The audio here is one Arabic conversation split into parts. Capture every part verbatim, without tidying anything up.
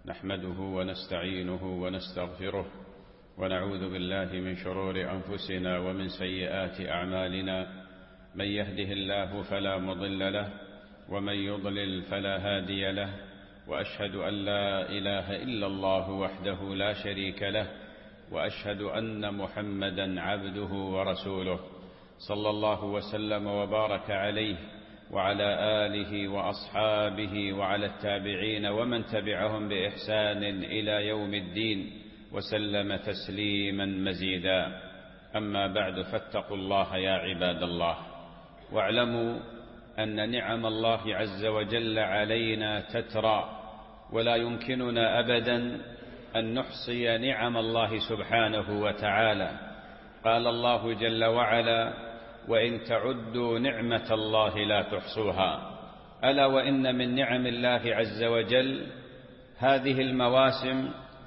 نحمده ونستعينه ونستغفره ونعوذ بالله من شرور أنفسنا ومن سيئات أعمالنا. من يهده الله فلا مضل له ومن يضلل فلا هادي له، وأشهد أن لا إله إلا الله وحده لا شريك له، وأشهد أن محمدا عبده ورسوله صلى الله وسلم وبارك عليه وعلى آله وأصحابه وعلى التابعين ومن تبعهم بإحسان إلى يوم الدين وسلم تسليما مزيدا. أما بعد، فاتقوا الله يا عباد الله، واعلموا أن نعم الله عز وجل علينا تترى، ولا يمكننا أبدا أن نحصي نعم الله سبحانه وتعالى. قال الله جل وعلا: وإن تعدوا نعمة الله لا تحصوها. ألا وإن من نعم الله عز وجل هذه المواسم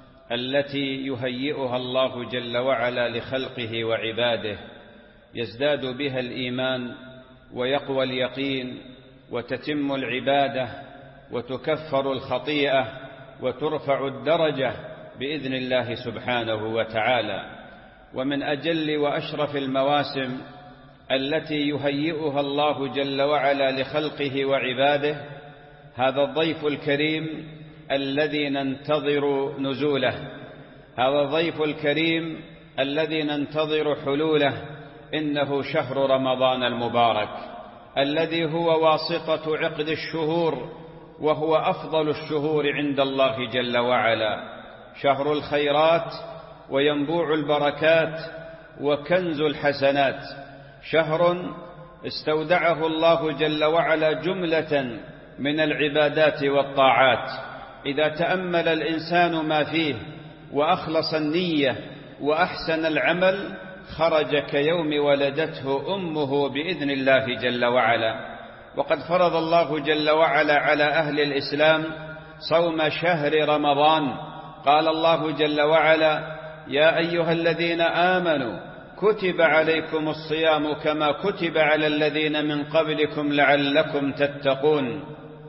التي يهيئها الله جل وعلا لخلقه وعباده، يزداد بها الإيمان ويقوى اليقين وتتم العبادة وتكفر الخطيئة وترفع الدرجة بإذن الله سبحانه وتعالى. ومن أجل وأشرف المواسم التي يهيئها الله جل وعلا لخلقه وعباده هذا الضيف الكريم الذي ننتظر نزوله، هذا الضيف الكريم الذي ننتظر حلوله. إنه شهر رمضان المبارك الذي هو واسطة عقد الشهور، وهو أفضل الشهور عند الله جل وعلا، شهر الخيرات وينبوع البركات وكنز الحسنات، شهر استودعه الله جل وعلا جملة من العبادات والطاعات. إذا تأمل الإنسان ما فيه وأخلص النية وأحسن العمل خرج كيوم ولدته أمه بإذن الله جل وعلا. وقد فرض الله جل وعلا على أهل الإسلام صوم شهر رمضان. قال الله جل وعلا: يا أيها الذين آمنوا كتب عليكم الصيام كما كتب على الذين من قبلكم لعلكم تتقون.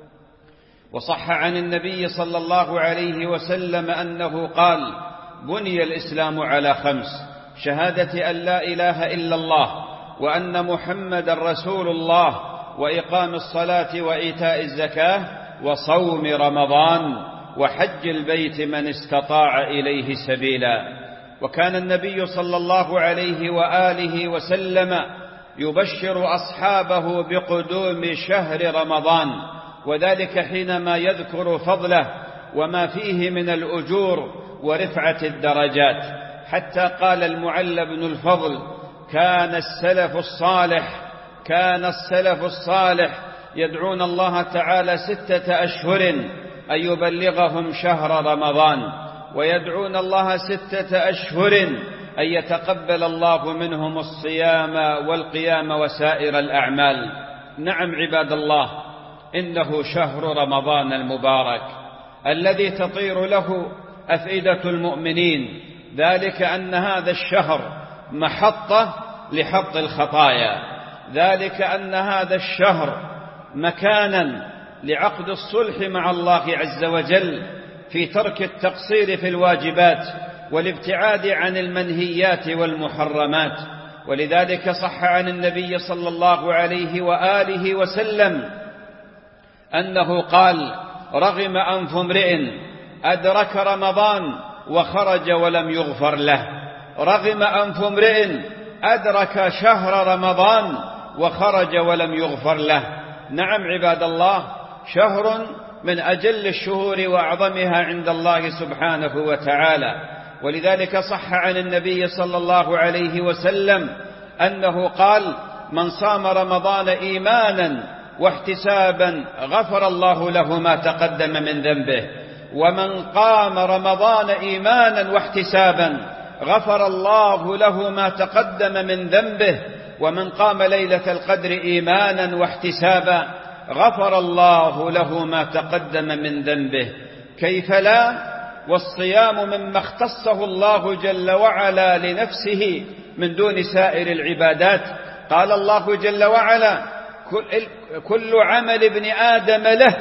وصح عن النبي صلى الله عليه وسلم أنه قال: بني الإسلام على خمس: شهادة أن لا إله إلا الله وأن محمد رسول الله، وإقام الصلاة وإيتاء الزكاة، وصوم رمضان، وحج البيت من استطاع إليه سبيلا. وكان النبي صلى الله عليه وآله وسلم يبشر أصحابه بقدوم شهر رمضان، وذلك حينما يذكر فضله وما فيه من الأجور ورفعة الدرجات، حتى قال المعلى بن الفضل: كان السلف الصالح كان السلف الصالح يدعون الله تعالى ستة أشهر أن يبلغهم شهر رمضان، ويدعون الله ستة أشهر أن يتقبل الله منهم الصيام والقيام وسائر الأعمال. نعم عباد الله، إنه شهر رمضان المبارك الذي تطير له أفئدة المؤمنين، ذلك أن هذا الشهر محطة لحط الخطايا، ذلك أن هذا الشهر مكانا لعقد الصلح مع الله عز وجل في ترك التقصير في الواجبات والابتعاد عن المنهيات والمحرمات. ولذلك صح عن النبي صلى الله عليه وآله وسلم أنه قال: رغم أنف امرئ أدرك رمضان وخرج ولم يغفر له. رغم أنف امرئ أدرك شهر رمضان وخرج ولم يغفر له. نعم عباد الله، شهر من أجل الشهور وأعظمها عند الله سبحانه وتعالى. ولذلك صح عن النبي صلى الله عليه وسلم أنه قال: من صام رمضان إيمانا واحتسابا غفر الله له ما تقدم من ذنبه، ومن قام رمضان إيمانا واحتسابا غفر الله له ما تقدم من ذنبه، ومن قام ليلة القدر إيمانا واحتسابا غفر الله له ما تقدم من ذنبه. كيف لا؟ والصيام مما اختصه الله جل وعلا لنفسه من دون سائر العبادات. قال الله جل وعلا: كل عمل ابن آدم له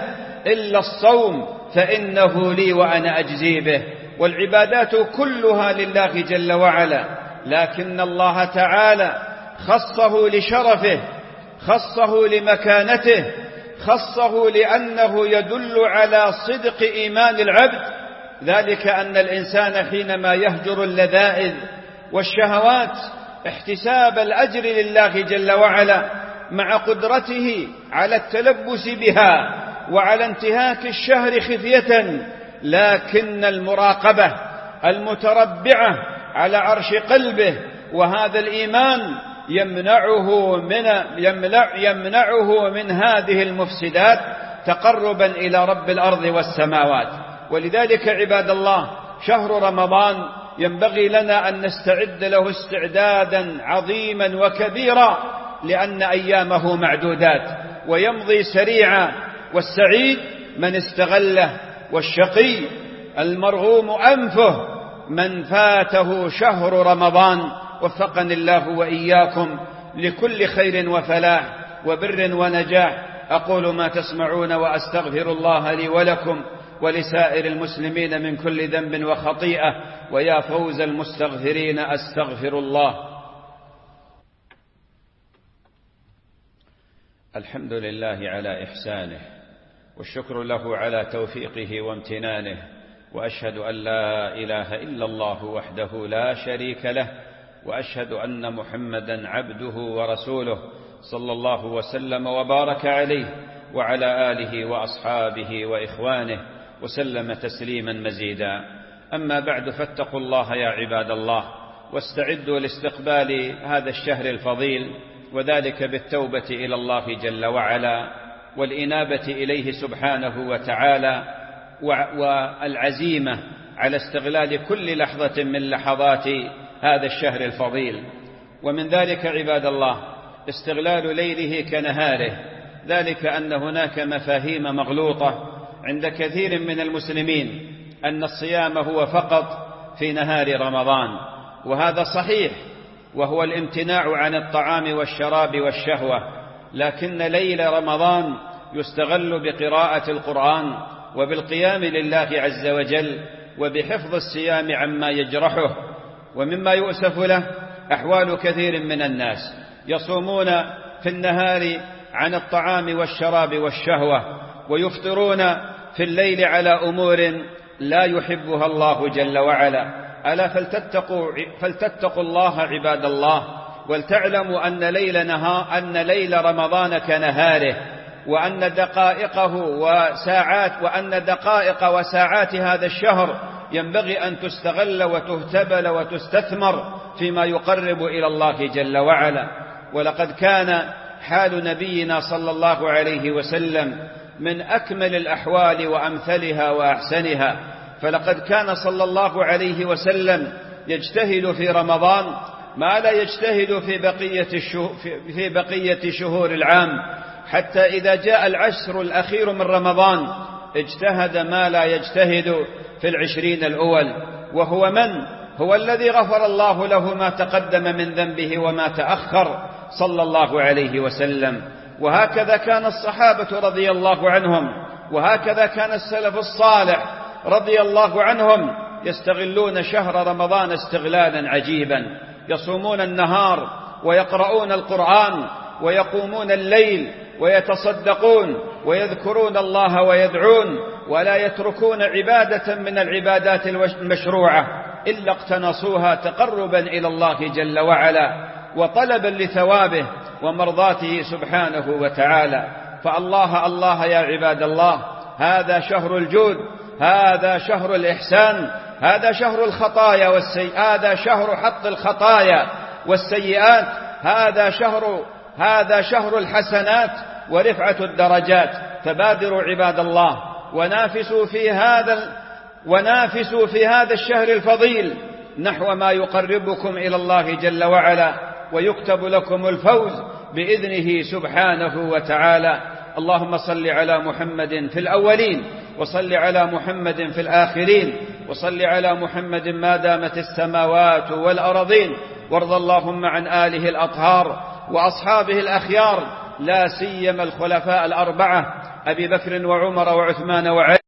إلا الصوم فإنه لي وأنا أجزي به. والعبادات كلها لله جل وعلا، لكن الله تعالى خصه لشرفه، خصه لمكانته، خصه لأنه يدل على صدق إيمان العبد، ذلك أن الإنسان حينما يهجر اللذائذ والشهوات احتساب الأجر لله جل وعلا مع قدرته على التلبس بها وعلى انتهاك الشهر خفية، لكن المراقبة المتربعة على عرش قلبه وهذا الإيمان يمنعه من, يمنع يمنعه من هذه المفسدات تقربا إلى رب الأرض والسماوات. ولذلك عباد الله شهر رمضان ينبغي لنا أن نستعد له استعدادا عظيما وكبيرا، لأن أيامه معدودات ويمضي سريعا، والسعيد من استغله، والشقي المرغوم أنفه من فاته شهر رمضان. وفقني الله وإياكم لكل خير وفلاح وبر ونجاح. أقول ما تسمعون وأستغفر الله لي ولكم ولسائر المسلمين من كل ذنب وخطيئة، ويا فوز المستغفرين أستغفر الله. الحمد لله على إحسانه، والشكر له على توفيقه وامتنانه، وأشهد أن لا إله إلا الله وحده لا شريك له، وأشهد أن محمدا عبده ورسوله صلى الله وسلم وبارك عليه وعلى آله وأصحابه وإخوانه وسلم تسليما مزيدا. أما بعد، فاتقوا الله يا عباد الله، واستعدوا لاستقبال هذا الشهر الفضيل، وذلك بالتوبة إلى الله جل وعلا والإنابة إليه سبحانه وتعالى، والعزيمة على استغلال كل لحظة من لحظات هذا الشهر الفضيل. ومن ذلك عباد الله استغلال ليله كنهاره، ذلك أن هناك مفاهيم مغلوطة عند كثير من المسلمين أن الصيام هو فقط في نهار رمضان، وهذا صحيح، وهو الامتناع عن الطعام والشراب والشهوة، لكن ليل رمضان يستغل بقراءة القرآن وبالقيام لله عز وجل وبحفظ الصيام عما يجرحه. ومما يؤسف له أحوال كثير من الناس يصومون في النهار عن الطعام والشراب والشهوة، ويفطرون في الليل على أمور لا يحبها الله جل وعلا. ألا فلتتقوا, فلتتقوا الله عباد الله، ولتعلموا أن ليل, نهار أن ليل رمضان كنهاره، وأن دقائقه وساعات وأن دقائق وساعات هذا الشهر ينبغي أن تستغل وتهتبل وتستثمر فيما يقرب إلى الله جل وعلا. ولقد كان حال نبينا صلى الله عليه وسلم من أكمل الأحوال وأمثلها وأحسنها، فلقد كان صلى الله عليه وسلم يجتهد في رمضان ما لا يجتهد في بقية, في بقية شهور العام، حتى إذا جاء العشر الأخير من رمضان اجتهد ما لا يجتهد في العشرين الأول. وهو من؟ هو الذي غفر الله له ما تقدم من ذنبه وما تأخر صلى الله عليه وسلم. وهكذا كان الصحابة رضي الله عنهم، وهكذا كان السلف الصالح رضي الله عنهم يستغلون شهر رمضان استغلالا عجيبا، يصومون النهار ويقرؤون القرآن ويقومون الليل ويتصدقون ويذكرون الله ويدعون، ولا يتركون عبادة من العبادات المشروعة إلا اقتنصوها تقربا إلى الله جل وعلا وطلبا لثوابه ومرضاته سبحانه وتعالى. فالله الله يا عباد الله، هذا شهر الجود، هذا شهر الإحسان، هذا شهر الخطايا والسيئات، هذا شهر حط الخطايا والسيئات، هذا شهر هذا شهر الحسنات ورفعة الدرجات. فبادروا عباد الله ونافسوا في هذا ونافسوا في هذا الشهر الفضيل نحو ما يقربكم إلى الله جل وعلا، ويكتب لكم الفوز بإذنه سبحانه وتعالى. اللهم صل على محمد في الأولين، وصل على محمد في الآخرين، وصل على محمد ما دامت السماوات والأرضين، وارض اللهم عن آله الأطهار وأصحابه الأخيار لا سيما الخلفاء الأربعة أبي بكر وعمر وعثمان وعلي